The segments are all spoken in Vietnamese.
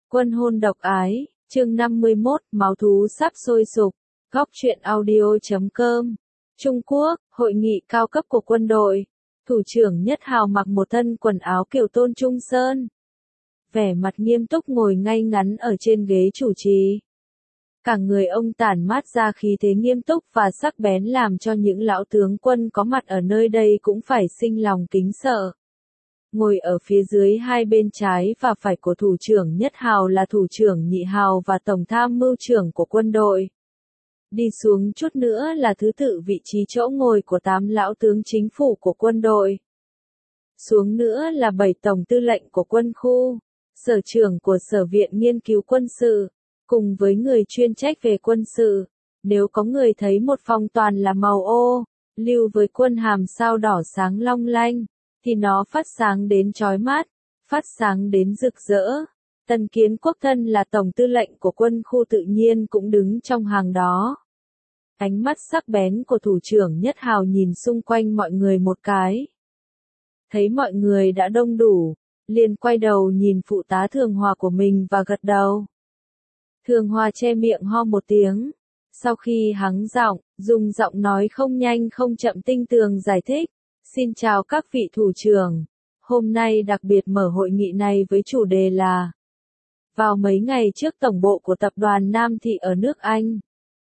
Quân hôn độc ái, chương 51, máu thú sắp sôi sục. Góc truyện audio.com. Trung Quốc, hội nghị cao cấp của quân đội. Thủ trưởng Nhất Hào mặc một thân quần áo kiểu Tôn Trung Sơn. Vẻ mặt nghiêm túc ngồi ngay ngắn ở trên ghế chủ trì. Cả người ông tản mát ra khí thế nghiêm túc và sắc bén làm cho những lão tướng quân có mặt ở nơi đây cũng phải sinh lòng kính sợ. Ngồi ở phía dưới hai bên trái và phải của thủ trưởng Nhất Hào là thủ trưởng Nhị Hào và tổng tham mưu trưởng của quân đội. Đi xuống chút nữa là thứ tự vị trí chỗ ngồi của 8 lão tướng chính phủ của quân đội. Xuống nữa là 7 tổng tư lệnh của quân khu, sở trưởng của Sở viện Nghiên cứu Quân sự, cùng với người chuyên trách về quân sự. Nếu có người thấy một phòng toàn là màu ô, lưu với quân hàm sao đỏ sáng long lanh, thì nó phát sáng đến chói mắt, phát sáng đến rực rỡ. Tần Kiến Quốc thân là tổng tư lệnh của quân khu tự nhiên cũng đứng trong hàng đó. Ánh mắt sắc bén của thủ trưởng Nhất Hào nhìn xung quanh mọi người một cái. Thấy mọi người đã đông đủ, liền quay đầu nhìn phụ tá Thường Hòa của mình và gật đầu. Thường Hòa che miệng ho một tiếng. Sau khi hắng giọng, dùng giọng nói không nhanh không chậm tinh tường giải thích. Xin chào các vị thủ trưởng. Hôm nay đặc biệt mở hội nghị này với chủ đề là vào mấy ngày trước tổng bộ của tập đoàn Nam Thị ở nước Anh,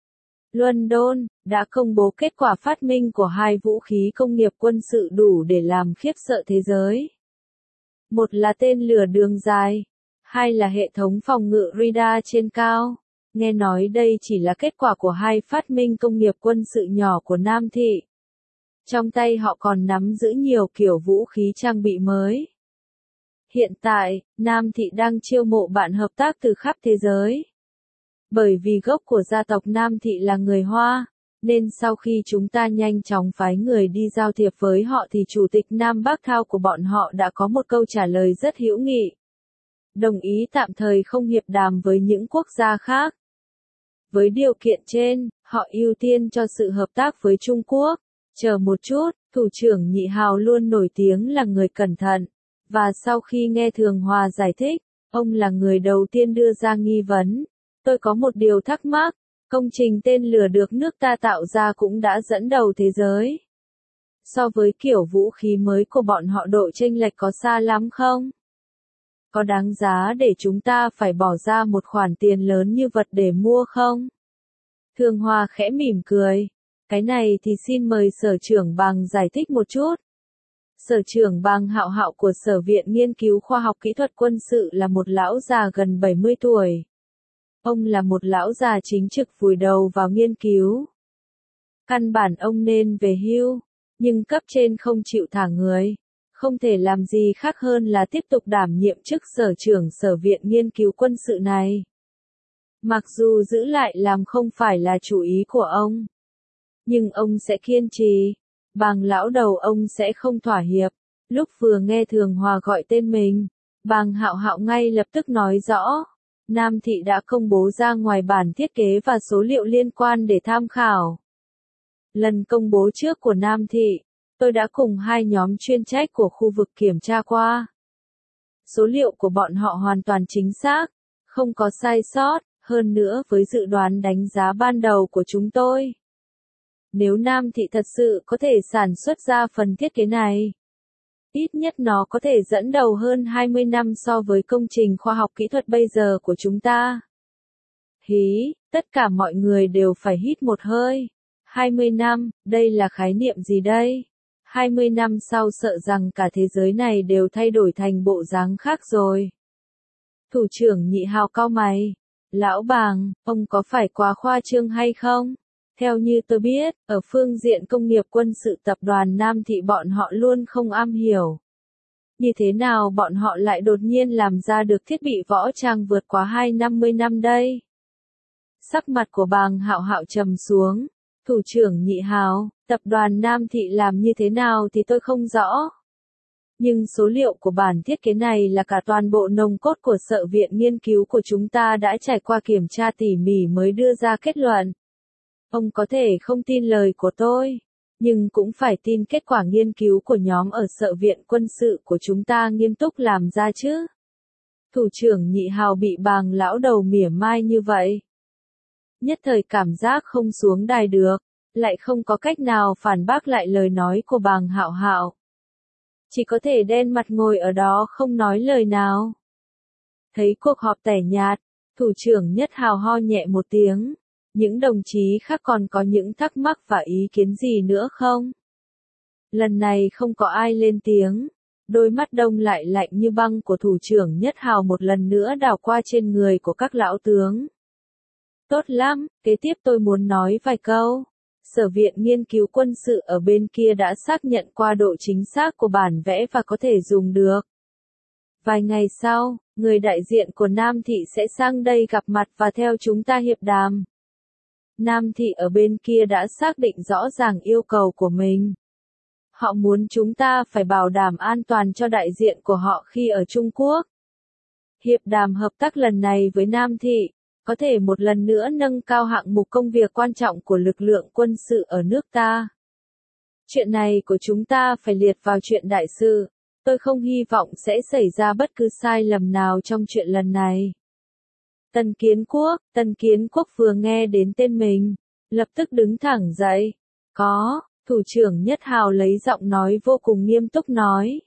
London, đã công bố kết quả phát minh của 2 vũ khí công nghiệp quân sự đủ để làm khiếp sợ thế giới. Một là tên lửa đường dài, hai là hệ thống phòng ngự radar trên cao. Nghe nói đây chỉ là kết quả của 2 phát minh công nghiệp quân sự nhỏ của Nam Thị. Trong tay họ còn nắm giữ nhiều kiểu vũ khí trang bị mới. Hiện tại, Nam Thị đang chiêu mộ bạn hợp tác từ khắp thế giới. Bởi vì gốc của gia tộc Nam Thị là người Hoa, nên sau khi chúng ta nhanh chóng phái người đi giao thiệp với họ thì chủ tịch Nam Bắc Thao của bọn họ đã có một câu trả lời rất hữu nghị. Đồng ý tạm thời không hiệp đàm với những quốc gia khác. Với điều kiện trên, họ ưu tiên cho sự hợp tác với Trung Quốc. Chờ một chút, thủ trưởng Nhị Hào luôn nổi tiếng là người cẩn thận. Và sau khi nghe Thường Hòa giải thích, ông là người đầu tiên đưa ra nghi vấn. Tôi có một điều thắc mắc, công trình tên lửa được nước ta tạo ra cũng đã dẫn đầu thế giới. So với kiểu vũ khí mới của bọn họ độ chênh lệch có xa lắm không? Có đáng giá để chúng ta phải bỏ ra một khoản tiền lớn như vật để mua không? Thường Hòa khẽ mỉm cười. Cái này thì xin mời sở trưởng Bằng giải thích một chút. Sở trưởng Bằng Hạo Hạo của Sở viện Nghiên cứu Khoa học Kỹ thuật Quân sự là một lão già gần 70 tuổi. Ông là một lão già chính trực vùi đầu vào nghiên cứu. Căn bản ông nên về hưu, nhưng cấp trên không chịu thả người. Không thể làm gì khác hơn là tiếp tục đảm nhiệm chức sở trưởng Sở viện Nghiên cứu Quân sự này. Mặc dù giữ lại làm không phải là chủ ý của ông, nhưng ông sẽ kiên trì. Bàng lão đầu ông sẽ không thỏa hiệp. Lúc vừa nghe Thường Hòa gọi tên mình, Bàng Hạo Hạo ngay lập tức nói rõ. Nam Thị đã công bố ra ngoài bản thiết kế và số liệu liên quan để tham khảo. Lần công bố trước của Nam Thị, tôi đã cùng 2 nhóm chuyên trách của khu vực kiểm tra qua. Số liệu của bọn họ hoàn toàn chính xác, không có sai sót, hơn nữa với dự đoán đánh giá ban đầu của chúng tôi. Nếu Nam Thị thật sự có thể sản xuất ra phần thiết kế này, ít nhất nó có thể dẫn đầu hơn 20 năm so với công trình khoa học kỹ thuật bây giờ của chúng ta. Hí, tất cả mọi người đều phải hít một hơi. 20 năm, đây là khái niệm gì đây? 20 năm sau sợ rằng cả thế giới này đều thay đổi thành bộ dáng khác rồi. Thủ trưởng Nhị Hào cau mày. Lão Bàng, ông có phải quá khoa trương hay không? Theo như tôi biết, ở phương diện công nghiệp quân sự tập đoàn Nam Thị bọn họ luôn không am hiểu. Như thế nào bọn họ lại đột nhiên làm ra được thiết bị võ trang vượt quá 250 năm đây? Sắc mặt của Bàng Hạo Hạo trầm xuống. Thủ trưởng Nhị Hào, tập đoàn Nam Thị làm như thế nào thì tôi không rõ. Nhưng số liệu của bản thiết kế này là cả toàn bộ nòng cốt của Sở viện Nghiên cứu của chúng ta đã trải qua kiểm tra tỉ mỉ mới đưa ra kết luận. Ông có thể không tin lời của tôi, nhưng cũng phải tin kết quả nghiên cứu của nhóm ở Sở viện Quân sự của chúng ta nghiêm túc làm ra chứ. Thủ trưởng Nhị Hào bị Bàng lão đầu mỉa mai như vậy. Nhất thời cảm giác không xuống đài được, lại không có cách nào phản bác lại lời nói của Bàng Hạo Hạo. Chỉ có thể đen mặt ngồi ở đó không nói lời nào. Thấy cuộc họp tẻ nhạt, thủ trưởng Nhất Hào ho nhẹ một tiếng. Những đồng chí khác còn có những thắc mắc và ý kiến gì nữa không? Lần này không có ai lên tiếng. Đôi mắt đông lại lạnh như băng của thủ trưởng Nhất Hào một lần nữa đảo qua trên người của các lão tướng. Tốt lắm, kế tiếp tôi muốn nói vài câu. Sở viện nghiên cứu quân sự ở bên kia đã xác nhận qua độ chính xác của bản vẽ và có thể dùng được. Vài ngày sau, người đại diện của Nam Thị sẽ sang đây gặp mặt và theo chúng ta hiệp đàm. Nam Thị ở bên kia đã xác định rõ ràng yêu cầu của mình. Họ muốn chúng ta phải bảo đảm an toàn cho đại diện của họ khi ở Trung Quốc. Hiệp đàm hợp tác lần này với Nam Thị, có thể một lần nữa nâng cao hạng mục công việc quan trọng của lực lượng quân sự ở nước ta. Chuyện này của chúng ta phải liệt vào chuyện đại sự. Tôi không hy vọng sẽ xảy ra bất cứ sai lầm nào trong chuyện lần này. Tần Kiến Quốc vừa nghe đến tên mình, lập tức đứng thẳng dậy. Có, thủ trưởng Nhất Hào lấy giọng nói vô cùng nghiêm túc nói.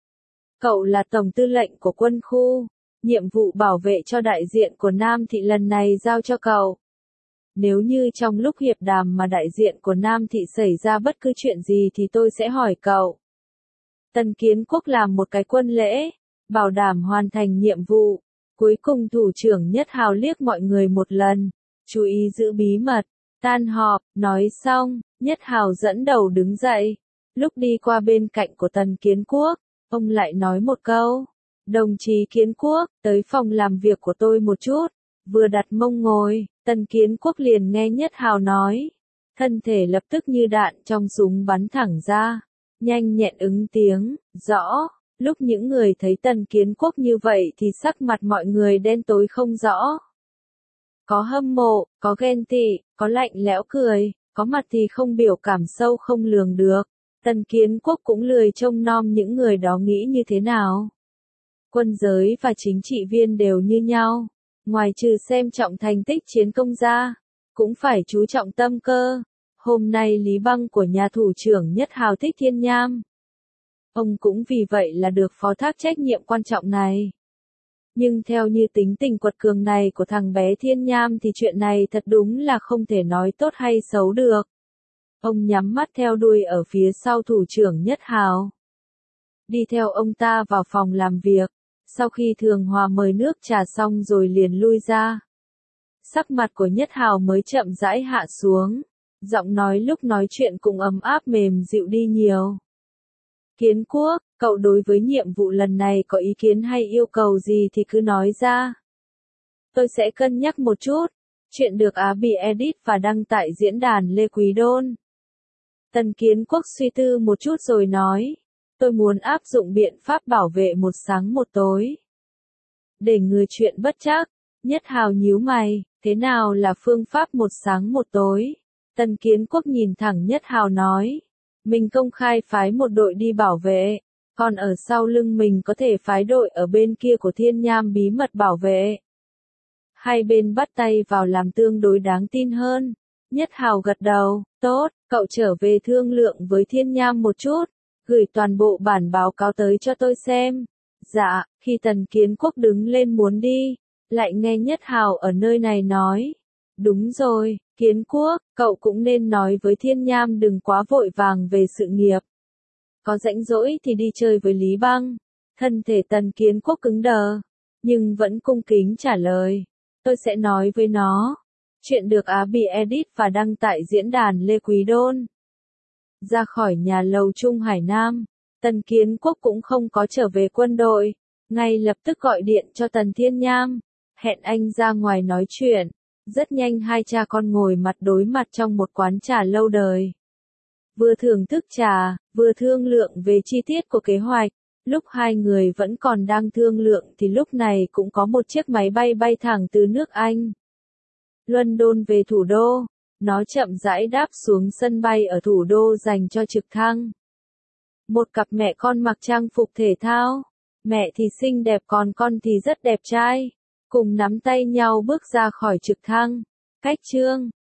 Cậu là tổng tư lệnh của quân khu, nhiệm vụ bảo vệ cho đại diện của Nam Thị lần này giao cho cậu. Nếu như trong lúc hiệp đàm mà đại diện của Nam Thị xảy ra bất cứ chuyện gì thì tôi sẽ hỏi cậu. Tần Kiến Quốc làm một cái quân lễ, bảo đảm hoàn thành nhiệm vụ. Cuối cùng thủ trưởng Nhất Hào liếc mọi người một lần, chú ý giữ bí mật. Tan họp, nói xong, Nhất Hào dẫn đầu đứng dậy. Lúc đi qua bên cạnh của Tần Kiến Quốc, ông lại nói một câu. Đồng chí Kiến Quốc, tới phòng làm việc của tôi một chút. Vừa đặt mông ngồi, Tần Kiến Quốc liền nghe Nhất Hào nói. Thân thể lập tức như đạn trong súng bắn thẳng ra. Nhanh nhẹn ứng tiếng, rõ. Lúc những người thấy Tần Kiến Quốc như vậy thì sắc mặt mọi người đen tối không rõ. Có hâm mộ, có ghen tị, có lạnh lẽo cười, có mặt thì không biểu cảm sâu không lường được. Tần Kiến Quốc cũng lười trông nom những người đó nghĩ như thế nào. Quân giới và chính trị viên đều như nhau. Ngoài trừ xem trọng thành tích chiến công ra, cũng phải chú trọng tâm cơ. Hôm nay Lý Băng của nhà thủ trưởng Nhất Hào thích Thiên Nham. Ông cũng vì vậy là được phó thác trách nhiệm quan trọng này. Nhưng theo như tính tình quật cường này của thằng bé Thiên Nham thì chuyện này thật đúng là không thể nói tốt hay xấu được. Ông nhắm mắt theo đuôi ở phía sau thủ trưởng Nhất Hào. Đi theo ông ta vào phòng làm việc. Sau khi Thường Hòa mời nước trà xong rồi liền lui ra. Sắc mặt của Nhất Hào mới chậm rãi hạ xuống. Giọng nói lúc nói chuyện cũng ấm áp mềm dịu đi nhiều. Kiến Quốc, cậu đối với nhiệm vụ lần này có ý kiến hay yêu cầu gì thì cứ nói ra. Tôi sẽ cân nhắc một chút. Chuyện được bị edit và đăng tại diễn đàn Lê Quý Đôn. Tần Kiến Quốc suy tư một chút rồi nói. Tôi muốn áp dụng biện pháp bảo vệ một sáng một tối. Để người chuyện bất trắc. Nhất Hào nhíu mày, thế nào là phương pháp một sáng một tối? Tần Kiến Quốc nhìn thẳng Nhất Hào nói. Mình công khai phái một đội đi bảo vệ, còn ở sau lưng mình có thể phái đội ở bên kia của Thiên Nham bí mật bảo vệ. Hai bên bắt tay vào làm tương đối đáng tin hơn. Nhất Hào gật đầu, tốt, cậu trở về thương lượng với Thiên Nham một chút, gửi toàn bộ bản báo cáo tới cho tôi xem. Dạ, khi Tần Kiến Quốc đứng lên muốn đi, lại nghe Nhất Hào ở nơi này nói. Đúng rồi, Kiến Quốc, cậu cũng nên nói với Thiên Nham đừng quá vội vàng về sự nghiệp. Có rảnh rỗi thì đi chơi với Lý Băng. Thân thể Tần Kiến Quốc cứng đờ, nhưng vẫn cung kính trả lời. Tôi sẽ nói với nó. Chuyện được bị edit và đăng tại diễn đàn Lê Quý Đôn. Ra khỏi nhà lầu Trung Hải Nam, Tần Kiến Quốc cũng không có trở về quân đội. Ngay lập tức gọi điện cho Tần Thiên Nham. Hẹn anh ra ngoài nói chuyện. Rất nhanh hai cha con ngồi mặt đối mặt trong một quán trà lâu đời. Vừa thưởng thức trà, vừa thương lượng về chi tiết của kế hoạch. Lúc hai người vẫn còn đang thương lượng thì lúc này cũng có một chiếc máy bay bay thẳng từ nước Anh, London về thủ đô. Nó chậm rãi đáp xuống sân bay ở thủ đô dành cho trực thăng. Một cặp mẹ con mặc trang phục thể thao, Mẹ thì xinh đẹp còn con thì rất đẹp trai. Cùng nắm tay nhau bước ra khỏi trực thăng. Cách chương